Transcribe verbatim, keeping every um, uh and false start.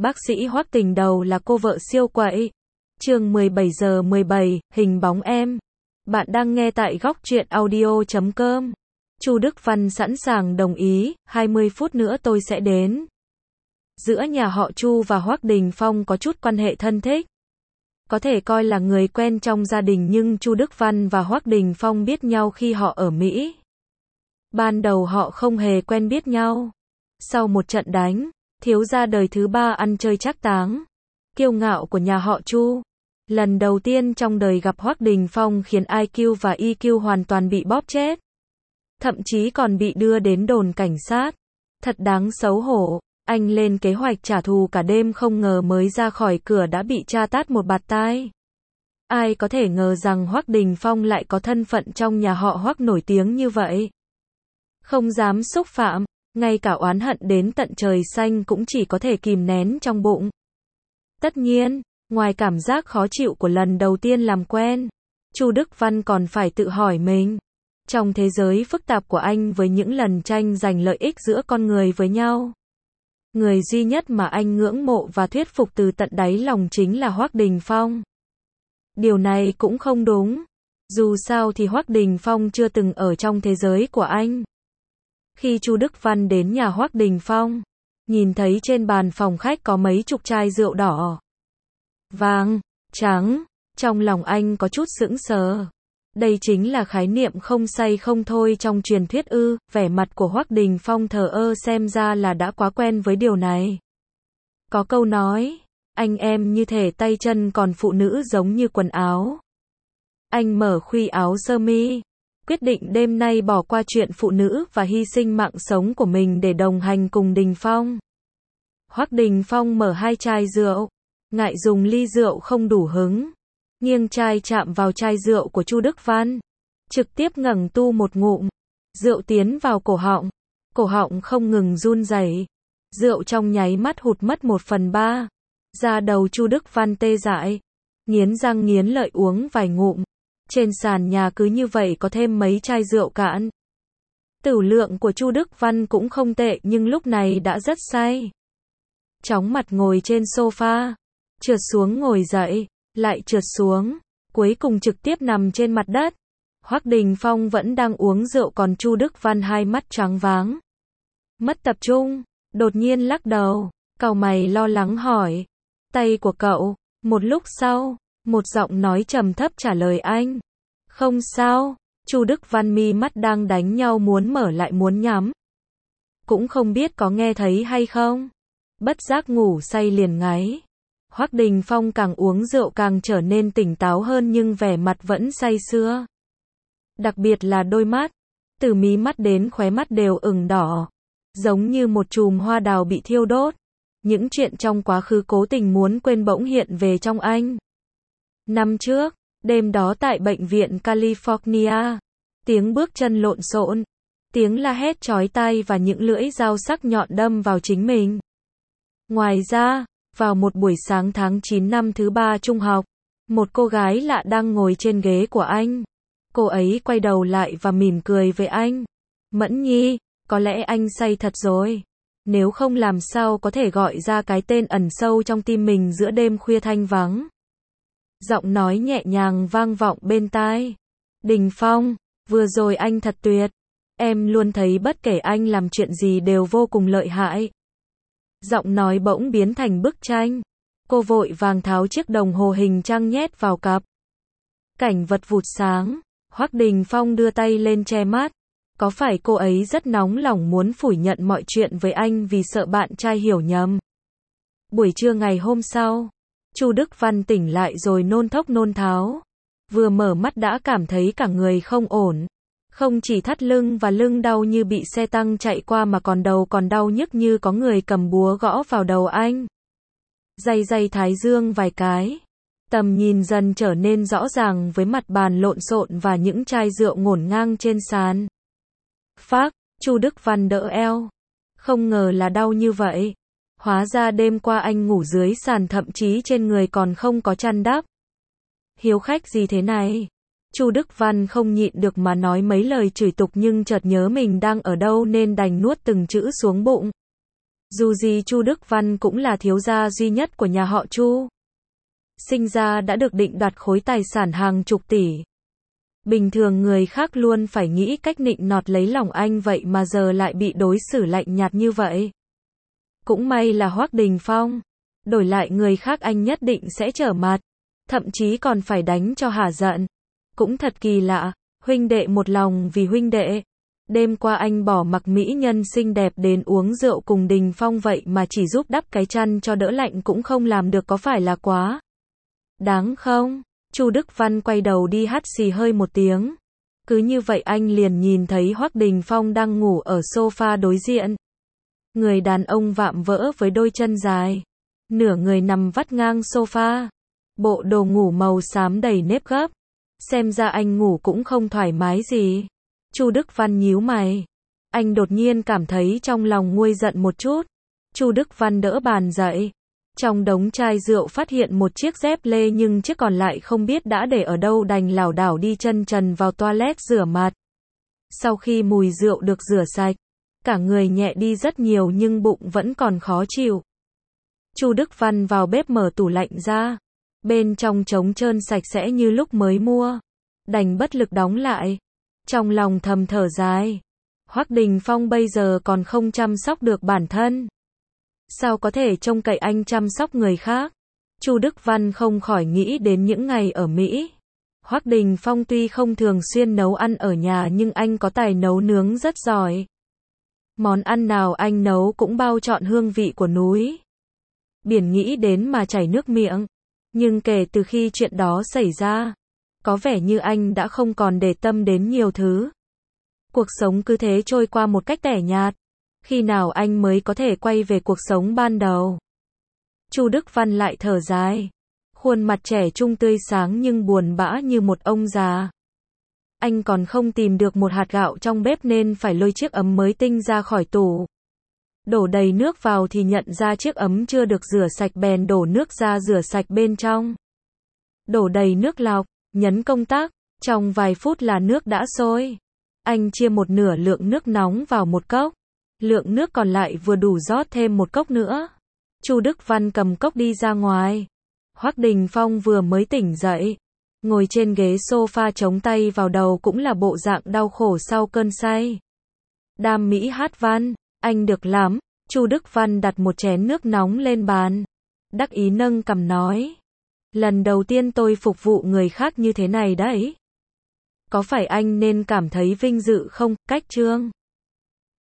Bác sĩ Hoắc Tình đầu là cô vợ siêu quậy. Chương mười bảy giờ mười bảy, hình bóng em. Bạn đang nghe tại góc truyện audio chấm com. Chu Đức Văn sẵn sàng đồng ý, hai mươi phút nữa tôi sẽ đến. Giữa nhà họ Chu và Hoắc Đình Phong có chút quan hệ thân thích. Có thể coi là người quen trong gia đình, nhưng Chu Đức Văn và Hoắc Đình Phong biết nhau khi họ ở Mỹ. Ban đầu họ không hề quen biết nhau. Sau một trận đánh, thiếu gia đời thứ ba ăn chơi trác táng, kiêu ngạo của nhà họ Chu, lần đầu tiên trong đời gặp Hoắc Đình Phong khiến i kiu và e kiu hoàn toàn bị bóp chết. Thậm chí còn bị đưa đến đồn cảnh sát. Thật đáng xấu hổ, anh lên kế hoạch trả thù cả đêm, không ngờ mới ra khỏi cửa đã bị cha tát một bạt tai. Ai có thể ngờ rằng Hoắc Đình Phong lại có thân phận trong nhà họ Hoắc nổi tiếng như vậy. Không dám xúc phạm, ngay cả oán hận đến tận trời xanh cũng chỉ có thể kìm nén trong bụng. Tất nhiên, ngoài cảm giác khó chịu của lần đầu tiên làm quen, Chu Đức Văn còn phải tự hỏi mình, trong thế giới phức tạp của anh với những lần tranh giành lợi ích giữa con người với nhau, người duy nhất mà anh ngưỡng mộ và thuyết phục từ tận đáy lòng chính là Hoắc Đình Phong. Điều này cũng không đúng. Dù sao thì Hoắc Đình Phong chưa từng ở trong thế giới của anh. Khi Chu Đức Văn đến nhà Hoắc Đình Phong, nhìn thấy trên bàn phòng khách có mấy chục chai rượu đỏ, vàng, trắng, trong lòng anh có chút sững sờ. Đây chính là khái niệm không say không thôi trong truyền thuyết ư? Vẻ mặt của Hoắc Đình Phong thờ ơ, xem ra là đã quá quen với điều này. Có câu nói, anh em như thể tay chân, còn phụ nữ giống như quần áo. Anh mở khuy áo sơ mi, quyết định đêm nay bỏ qua chuyện phụ nữ và hy sinh mạng sống của mình để đồng hành cùng Đình Phong. Hoắc Đình Phong mở hai chai rượu, ngại dùng ly rượu không đủ hứng, nghiêng chai chạm vào chai rượu của Chu Đức Văn, trực tiếp ngẩng tu một ngụm, rượu tiến vào cổ họng, cổ họng không ngừng run rẩy, rượu trong nháy mắt hụt mất một phần ba, da đầu Chu Đức Văn tê dại, nghiến răng nghiến lợi uống vài ngụm. Trên sàn nhà cứ như vậy có thêm mấy chai rượu cạn. Tửu lượng của Chu Đức Văn cũng không tệ, nhưng lúc này đã rất say. Chóng mặt ngồi trên sofa, trượt xuống ngồi dậy, lại trượt xuống, cuối cùng trực tiếp nằm trên mặt đất. Hoắc Đình Phong vẫn đang uống rượu, còn Chu Đức Văn hai mắt choáng váng, mất tập trung, đột nhiên lắc đầu, cau mày lo lắng hỏi, tay của cậu? Một lúc sau, một giọng nói trầm thấp trả lời anh, không sao. Chu Đức Văn mi mắt đang đánh nhau, muốn mở lại muốn nhắm, cũng không biết có nghe thấy hay không, bất giác ngủ say liền ngáy. Hoắc Đình Phong càng uống rượu càng trở nên tỉnh táo hơn, nhưng vẻ mặt vẫn say sưa. Đặc biệt là đôi mắt, từ mí mắt đến khóe mắt đều ửng đỏ, giống như một chùm hoa đào bị thiêu đốt. Những chuyện trong quá khứ cố tình muốn quên bỗng hiện về trong anh. Năm trước, đêm đó tại bệnh viện California, tiếng bước chân lộn xộn, tiếng la hét chói tai và những lưỡi dao sắc nhọn đâm vào chính mình. Ngoài ra, vào một buổi sáng tháng chín năm thứ ba trung học, một cô gái lạ đang ngồi trên ghế của anh. Cô ấy quay đầu lại và mỉm cười với anh. Mẫn Nhi, có lẽ anh say thật rồi. Nếu không làm sao có thể gọi ra cái tên ẩn sâu trong tim mình giữa đêm khuya thanh vắng. Giọng nói nhẹ nhàng vang vọng bên tai. Đình Phong, vừa rồi anh thật tuyệt. Em luôn thấy bất kể anh làm chuyện gì đều vô cùng lợi hại. Giọng nói bỗng biến thành bức tranh. Cô vội vàng tháo chiếc đồng hồ hình trăng nhét vào cặp. Cảnh vật vụt sáng. Hoắc Đình Phong đưa tay lên che mắt. Có phải cô ấy rất nóng lòng muốn phủ nhận mọi chuyện với anh vì sợ bạn trai hiểu nhầm? Buổi trưa ngày hôm sau, Chu Đức Văn tỉnh lại rồi nôn thốc nôn tháo. Vừa mở mắt đã cảm thấy cả người không ổn. Không chỉ thắt lưng và lưng đau như bị xe tăng chạy qua, mà còn đầu còn đau nhức như có người cầm búa gõ vào đầu anh. Day day thái dương vài cái. Tầm nhìn dần trở nên rõ ràng với mặt bàn lộn xộn và những chai rượu ngổn ngang trên sàn. Phác, Chu Đức Văn đỡ eo. Không ngờ là đau như vậy. Hóa ra đêm qua anh ngủ dưới sàn, thậm chí trên người còn không có chăn đắp. Hiếu khách gì thế này? Chu Đức Văn không nhịn được mà nói mấy lời chửi tục, nhưng chợt nhớ mình đang ở đâu nên đành nuốt từng chữ xuống bụng. Dù gì Chu Đức Văn cũng là thiếu gia duy nhất của nhà họ Chu. Sinh ra đã được định đoạt khối tài sản hàng chục tỷ. Bình thường người khác luôn phải nghĩ cách nịnh nọt lấy lòng anh, vậy mà giờ lại bị đối xử lạnh nhạt như vậy. Cũng may là Hoắc Đình Phong. Đổi lại người khác anh nhất định sẽ trở mặt. Thậm chí còn phải đánh cho hả giận. Cũng thật kỳ lạ, huynh đệ một lòng vì huynh đệ. Đêm qua anh bỏ mặc mỹ nhân xinh đẹp đến uống rượu cùng Đình Phong, vậy mà chỉ giúp đắp cái chăn cho đỡ lạnh cũng không làm được, có phải là quá đáng không? Chu Đức Văn quay đầu đi hắt xì hơi một tiếng. Cứ như vậy anh liền nhìn thấy Hoắc Đình Phong đang ngủ ở sofa đối diện. Người đàn ông vạm vỡ với đôi chân dài. Nửa người nằm vắt ngang sofa. Bộ đồ ngủ màu xám đầy nếp gấp. Xem ra anh ngủ cũng không thoải mái gì. Chu Đức Văn nhíu mày. Anh đột nhiên cảm thấy trong lòng nguôi giận một chút. Chu Đức Văn đỡ bàn dậy. Trong đống chai rượu phát hiện một chiếc dép lê, nhưng chiếc còn lại không biết đã để ở đâu, đành lảo đảo đi chân trần vào toilet rửa mặt. Sau khi mùi rượu được rửa sạch, cả người nhẹ đi rất nhiều nhưng bụng vẫn còn khó chịu. Chu Đức Văn vào bếp mở tủ lạnh ra. Bên trong trống trơn sạch sẽ như lúc mới mua. Đành bất lực đóng lại. Trong lòng thầm thở dài. Hoắc Đình Phong bây giờ còn không chăm sóc được bản thân. Sao có thể trông cậy anh chăm sóc người khác? Chu Đức Văn không khỏi nghĩ đến những ngày ở Mỹ. Hoắc Đình Phong tuy không thường xuyên nấu ăn ở nhà nhưng anh có tài nấu nướng rất giỏi. Món ăn nào anh nấu cũng bao trọn hương vị của núi biển, nghĩ đến mà chảy nước miệng. Nhưng kể từ khi chuyện đó xảy ra, có vẻ như anh đã không còn để tâm đến nhiều thứ. Cuộc sống cứ thế trôi qua một cách tẻ nhạt. Khi nào anh mới có thể quay về cuộc sống ban đầu? Chu Đức Văn lại thở dài. Khuôn mặt trẻ trung tươi sáng nhưng buồn bã như một ông già. Anh còn không tìm được một hạt gạo trong bếp nên phải lôi chiếc ấm mới tinh ra khỏi tủ. Đổ đầy nước vào thì nhận ra chiếc ấm chưa được rửa sạch, bèn đổ nước ra rửa sạch bên trong. Đổ đầy nước lọc, nhấn công tắc, trong vài phút là nước đã sôi. Anh chia một nửa lượng nước nóng vào một cốc. Lượng nước còn lại vừa đủ rót thêm một cốc nữa. Chu Đức Văn cầm cốc đi ra ngoài. Hoắc Đình Phong vừa mới tỉnh dậy. Ngồi trên ghế sofa chống tay vào đầu cũng là bộ dạng đau khổ sau cơn say. Đam mỹ hát văn, anh được lắm. Chu Đức Văn đặt một chén nước nóng lên bàn. Đắc ý nâng cằm nói. Lần đầu tiên tôi phục vụ người khác như thế này đấy. Có phải anh nên cảm thấy vinh dự không? Cách Trương